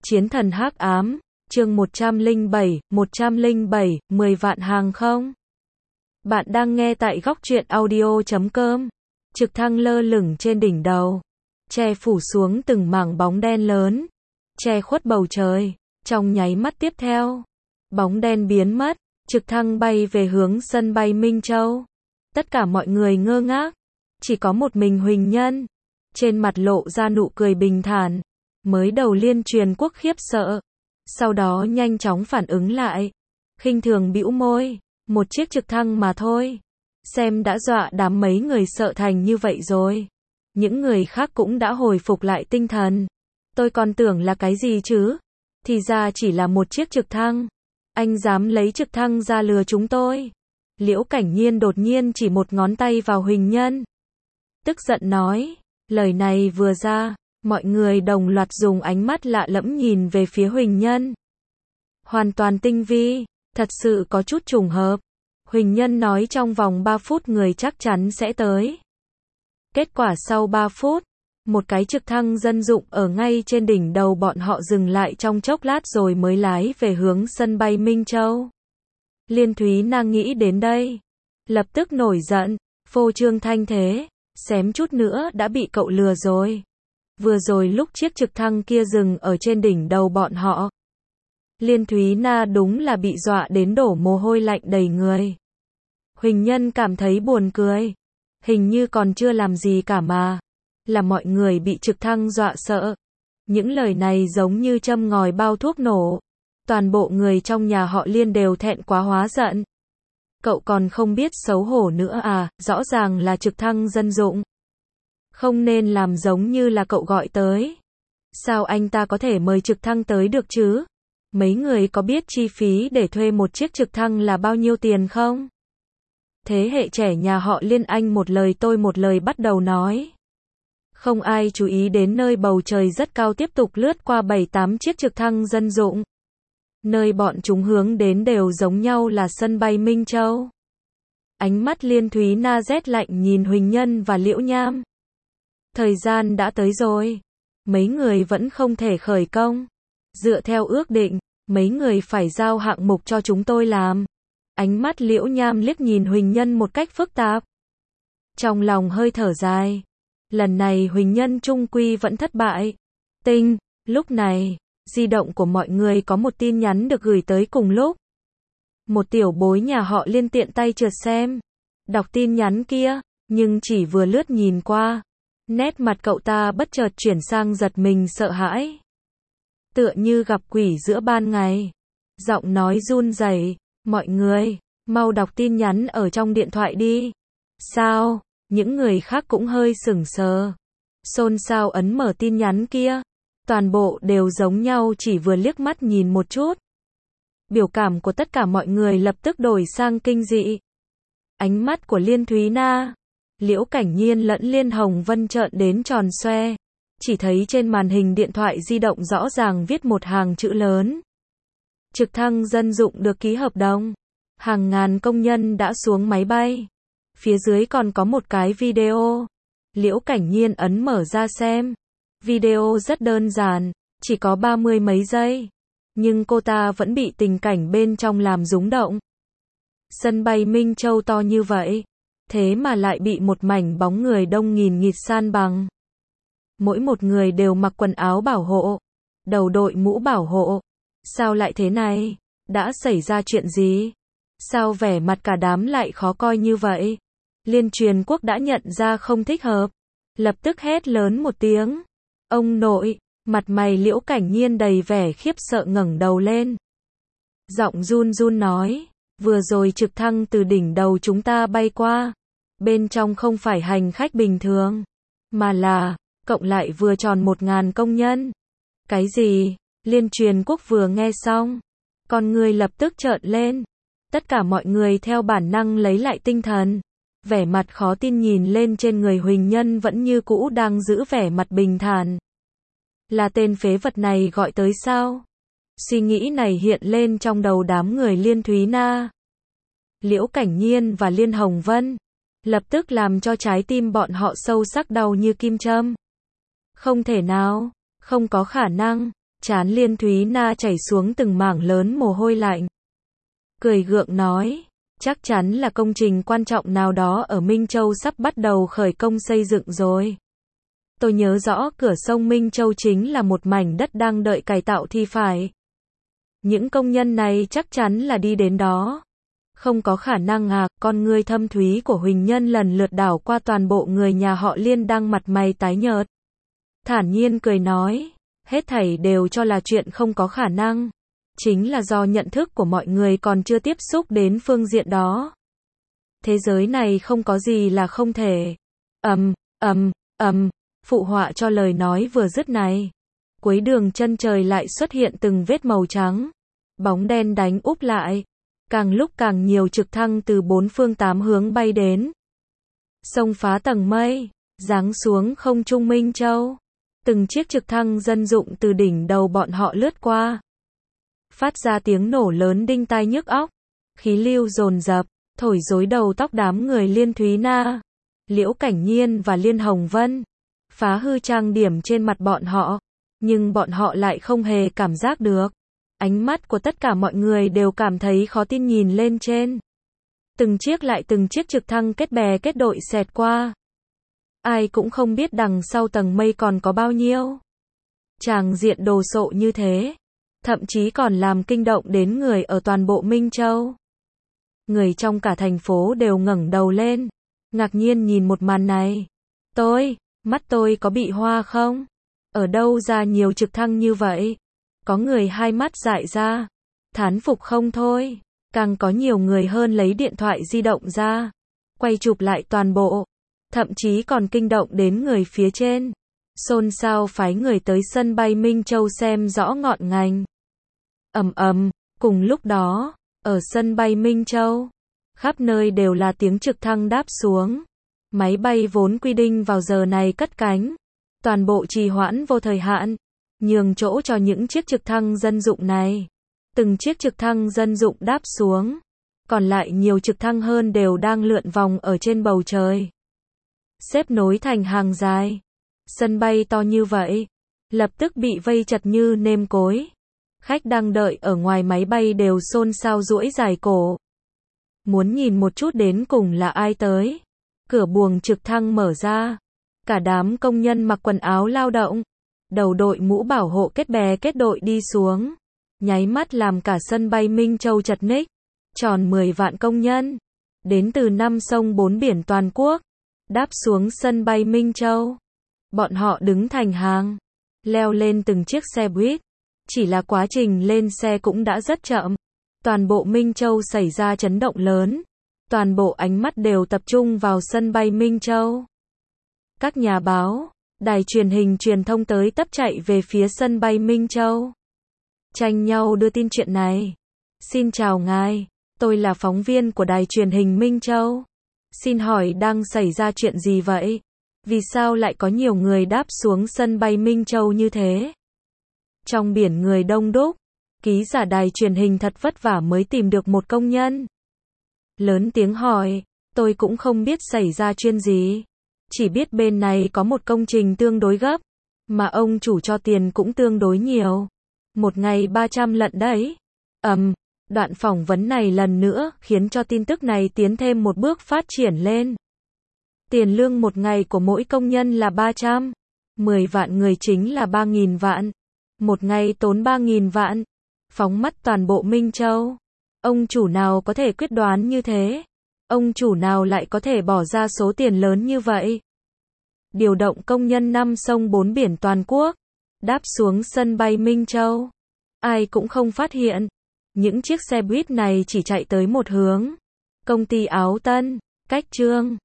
Chiến thần hắc ám, chương 107, 10 vạn hàng không? Bạn đang nghe tại góc truyện audio.com. Trực thăng lơ lửng trên đỉnh đầu, che phủ xuống từng mảng bóng đen lớn, che khuất bầu trời. Trong nháy mắt tiếp theo, bóng đen biến mất, trực thăng bay về hướng sân bay Minh Châu. Tất cả mọi người ngơ ngác, chỉ có một mình Huỳnh Nhân, trên mặt lộ ra nụ cười bình thản. Mới đầu Liên Truyền Quốc khiếp sợ, sau đó nhanh chóng phản ứng lại, khinh thường bĩu môi, một chiếc trực thăng mà thôi, xem đã dọa đám mấy người sợ thành như vậy rồi. Những người khác cũng đã hồi phục lại tinh thần. Tôi còn tưởng là cái gì chứ, thì ra chỉ là một chiếc trực thăng. Anh dám lấy trực thăng ra lừa chúng tôi? Liễu Cảnh Nhiên đột nhiên chỉ một ngón tay vào Huỳnh Nhân, tức giận nói. Lời này vừa ra, mọi người đồng loạt dùng ánh mắt lạ lẫm nhìn về phía Huỳnh Nhân. Hoàn toàn tinh vi, thật sự có chút trùng hợp. Huỳnh Nhân nói trong vòng 3 phút người chắc chắn sẽ tới. Kết quả sau 3 phút, một cái trực thăng dân dụng ở ngay trên đỉnh đầu bọn họ dừng lại trong chốc lát rồi mới lái về hướng sân bay Minh Châu. Liên Thúy Na nghĩ đến đây, lập tức nổi giận, phô trương thanh thế, xém chút nữa đã bị cậu lừa rồi. Vừa rồi lúc chiếc trực thăng kia dừng ở trên đỉnh đầu bọn họ, Liên Thúy Na đúng là bị dọa đến đổ mồ hôi lạnh đầy người. Huỳnh Nhân cảm thấy buồn cười, hình như còn chưa làm gì cả mà, là mọi người bị trực thăng dọa sợ. Những lời này giống như châm ngòi bao thuốc nổ. Toàn bộ người trong nhà họ Liên đều thẹn quá hóa giận. Cậu còn không biết xấu hổ nữa à, rõ ràng là trực thăng dân dụng. Không nên làm giống như là cậu gọi tới. Sao anh ta có thể mời trực thăng tới được chứ? Mấy người có biết chi phí để thuê một chiếc trực thăng là bao nhiêu tiền không? Thế hệ trẻ nhà họ Liên anh một lời tôi một lời bắt đầu nói. Không ai chú ý đến nơi bầu trời rất cao tiếp tục lướt qua 7-8 chiếc trực thăng dân dụng. Nơi bọn chúng hướng đến đều giống nhau là sân bay Minh Châu. Ánh mắt Liên Thúy Na rét lạnh nhìn Huỳnh Nhân và Liễu Nham. Thời gian đã tới rồi. Mấy người vẫn không thể khởi công. Dựa theo ước định, mấy người phải giao hạng mục cho chúng tôi làm. Ánh mắt Liễu Nham liếc nhìn Huỳnh Nhân một cách phức tạp. Trong lòng hơi thở dài. Lần này Huỳnh Nhân chung quy vẫn thất bại. Tinh, lúc này, di động của mọi người có một tin nhắn được gửi tới cùng lúc. Một tiểu bối nhà họ Liên tiện tay trượt xem, đọc tin nhắn kia, nhưng chỉ vừa lướt nhìn qua, nét mặt cậu ta bất chợt chuyển sang giật mình sợ hãi. Tựa như gặp quỷ giữa ban ngày. Giọng nói run rẩy, mọi người, mau đọc tin nhắn ở trong điện thoại đi. Sao? Những người khác cũng hơi sửng sờ. Xôn xao ấn mở tin nhắn kia. Toàn bộ đều giống nhau chỉ vừa liếc mắt nhìn một chút. Biểu cảm của tất cả mọi người lập tức đổi sang kinh dị. Ánh mắt của Liên Thúy Na, Liễu Cảnh Nhiên lẫn Liên Hồng Vân trợn đến tròn xoe. Chỉ thấy trên màn hình điện thoại di động rõ ràng viết một hàng chữ lớn. Trực thăng dân dụng được ký hợp đồng. Hàng ngàn công nhân đã xuống máy bay. Phía dưới còn có một cái video. Liễu Cảnh Nhiên ấn mở ra xem. Video rất đơn giản, chỉ có 30 mấy giây. Nhưng cô ta vẫn bị tình cảnh bên trong làm rúng động. Sân bay Minh Châu to như vậy, thế mà lại bị một mảnh bóng người đông nghìn nghịt san bằng. Mỗi một người đều mặc quần áo bảo hộ, đầu đội mũ bảo hộ. Sao lại thế này? Đã xảy ra chuyện gì? Sao vẻ mặt cả đám lại khó coi như vậy? Liên Truyền Quốc đã nhận ra không thích hợp, lập tức hét lớn một tiếng. Ông nội! Mặt mày Liễu Cảnh Nhiên đầy vẻ khiếp sợ ngẩng đầu lên. Giọng run run nói, vừa rồi trực thăng từ đỉnh đầu chúng ta bay qua. Bên trong không phải hành khách bình thường, mà là, cộng lại vừa tròn 1000 công nhân. Cái gì? Liên Truyền Quốc vừa nghe xong, con người lập tức trợn lên. Tất cả mọi người theo bản năng lấy lại tinh thần. Vẻ mặt khó tin nhìn lên trên người Huỳnh Nhân vẫn như cũ đang giữ vẻ mặt bình thản. Là tên phế vật này gọi tới sao? Suy nghĩ này hiện lên trong đầu đám người Liên Thúy Na, Liễu Cảnh Nhiên và Liên Hồng Vân. Lập tức làm cho trái tim bọn họ sâu sắc đau như kim châm. Không thể nào, không có khả năng. Trán Liên Thúy Na chảy xuống từng mảng lớn mồ hôi lạnh. Cười gượng nói, chắc chắn là công trình quan trọng nào đó ở Minh Châu sắp bắt đầu khởi công xây dựng rồi. Tôi nhớ rõ cửa sông Minh Châu chính là một mảnh đất đang đợi cải tạo thì phải. Những công nhân này chắc chắn là đi đến đó. Không có khả năng à, con ngươi thâm thúy của Huỳnh Nhân lần lượt đảo qua toàn bộ người nhà họ Liên đang mặt mày tái nhợt. Thản nhiên cười nói, hết thảy đều cho là chuyện không có khả năng. Chính là do nhận thức của mọi người còn chưa tiếp xúc đến phương diện đó. Thế giới này không có gì là không thể. Phụ họa cho lời nói vừa dứt này. Cuối đường chân trời lại xuất hiện từng vết màu trắng. Bóng đen đánh úp lại. Càng lúc càng nhiều trực thăng từ bốn phương tám hướng bay đến. Xông phá tầng mây, giáng xuống không trung Minh Châu. Từng chiếc trực thăng dân dụng từ đỉnh đầu bọn họ lướt qua. Phát ra tiếng nổ lớn đinh tai nhức óc. Khí lưu dồn dập, thổi rối đầu tóc đám người Liên Thúy Na, Liễu Cảnh Nhiên và Liên Hồng Vân. Phá hư trang điểm trên mặt bọn họ. Nhưng bọn họ lại không hề cảm giác được. Ánh mắt của tất cả mọi người đều cảm thấy khó tin nhìn lên trên. Từng chiếc trực thăng kết bè kết đội xẹt qua. Ai cũng không biết đằng sau tầng mây còn có bao nhiêu. Tràng diện đồ sộ như thế. Thậm chí còn làm kinh động đến người ở toàn bộ Minh Châu. Người trong cả thành phố đều ngẩng đầu lên. Ngạc nhiên nhìn một màn này. Mắt tôi có bị hoa không? Ở đâu ra nhiều trực thăng như vậy? Có người hai mắt dại ra. Thán phục không thôi. Càng có nhiều người hơn lấy điện thoại di động ra. Quay chụp lại toàn bộ. Thậm chí còn kinh động đến người phía trên. Xôn xao phái người tới sân bay Minh Châu xem rõ ngọn ngành. Cùng lúc đó, ở sân bay Minh Châu, khắp nơi đều là tiếng trực thăng đáp xuống. Máy bay vốn quy định vào giờ này cất cánh. Toàn bộ trì hoãn vô thời hạn. Nhường chỗ cho những chiếc trực thăng dân dụng này. Từng chiếc trực thăng dân dụng đáp xuống. Còn lại nhiều trực thăng hơn đều đang lượn vòng ở trên bầu trời. Xếp nối thành hàng dài. Sân bay to như vậy, lập tức bị vây chật như nêm cối. Khách đang đợi ở ngoài máy bay đều xôn xao duỗi dài cổ. Muốn nhìn một chút đến cùng là ai tới. Cửa buồng trực thăng mở ra. Cả đám công nhân mặc quần áo lao động. Đầu đội mũ bảo hộ kết bè kết đội đi xuống. Nháy mắt làm cả sân bay Minh Châu chật ních. Tròn 10 vạn công nhân. Đến từ 5 sông 4 biển toàn quốc. Đáp xuống sân bay Minh Châu. Bọn họ đứng thành hàng. Leo lên từng chiếc xe buýt. Chỉ là quá trình lên xe cũng đã rất chậm. Toàn bộ Minh Châu xảy ra chấn động lớn. Toàn bộ ánh mắt đều tập trung vào sân bay Minh Châu. Các nhà báo, đài truyền hình truyền thông tới tấp chạy về phía sân bay Minh Châu. Tranh nhau đưa tin chuyện này. Xin chào ngài, tôi là phóng viên của đài truyền hình Minh Châu. Xin hỏi đang xảy ra chuyện gì vậy? Vì sao lại có nhiều người đáp xuống sân bay Minh Châu như thế? Trong biển người đông đúc, ký giả đài truyền hình thật vất vả mới tìm được một công nhân. Lớn tiếng hỏi, tôi cũng không biết xảy ra chuyện gì. Chỉ biết bên này có một công trình tương đối gấp, mà ông chủ cho tiền cũng tương đối nhiều. Một ngày 300 lận đấy. Đoạn phỏng vấn này lần nữa khiến cho tin tức này tiến thêm một bước phát triển lên. Tiền lương một ngày của mỗi công nhân là 300. 10 vạn người chính là 3.000 vạn. Một ngày tốn 3.000 vạn. Phóng mắt toàn bộ Minh Châu. Ông chủ nào có thể quyết đoán như thế? Ông chủ nào lại có thể bỏ ra số tiền lớn như vậy? Điều động công nhân 5 sông 4 biển toàn quốc. Đáp xuống sân bay Minh Châu. Ai cũng không phát hiện. Những chiếc xe buýt này chỉ chạy tới một hướng. Công ty Áo Tân, Cách Trương.